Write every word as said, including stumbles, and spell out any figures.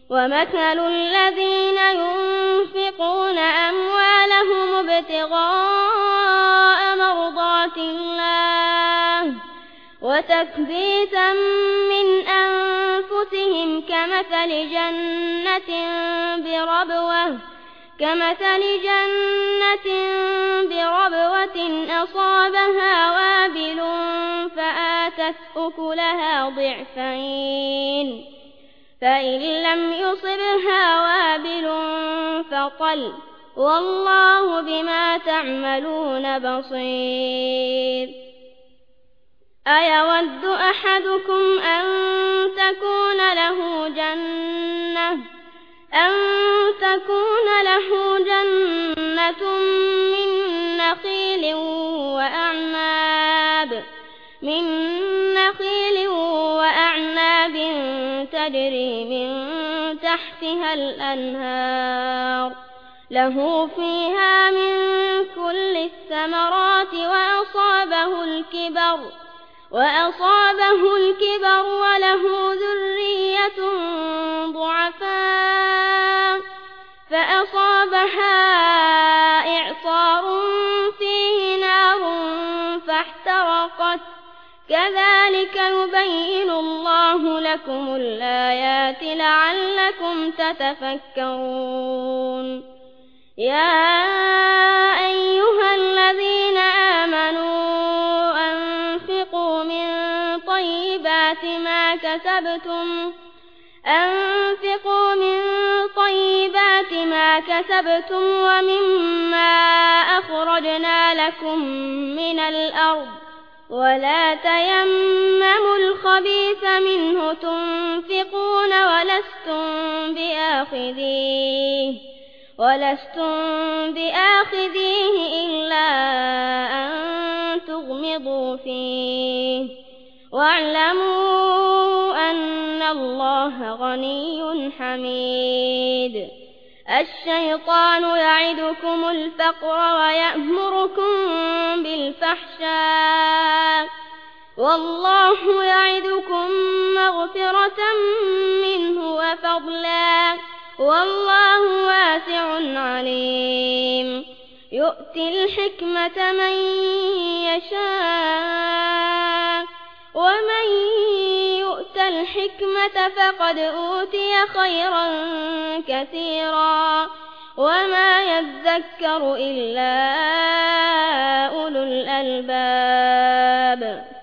ومثل الذين ينفقون أموالهم ابتغاء مرضات الله وتثبيتا من أنفسهم كمثل جنة بربوة كمثل جنة بربوة أصابها وابل فآتت أكلها ضعفين فإن لم يصبها وابل فطل والله بما تعملون بصير. أيود أحدكم أن تكون له جنة أن تكون له جنة من نخيل وأعناب من نخيل وأعناب تجري من تحتها الأنهار له فيها من كل الثمرات وأصابه الكبر وأصابه الكبر وله ذرية ضعفاء فأصابها إعصار فيه نار فاحترقت كذلك يبين الله لكم الآيات لعلكم تتفكرون. يا أيها الذين آمنوا أنفقوا من طيبات ما كسبتم أنفقوا من طيبات ما كسبتم ومما أخرجنا لكم من الأرض ولا تيمموا الخبيث منه تنفقون ولستم بآخذيه ولستم بآخذيه إلا أن تغمضوا فيه واعلموا أن الله غني حميد. الشيطان يعدكم الفقر ويأمركم بالفحشاء والله يعدكم مغفرة منه وفضلا والله واسع عليم. يؤتي الحكمة من يشاء ومن يؤت الحكمة فقد أوتي خيرا كثيرا وما يذكر إلا أولو الألباب.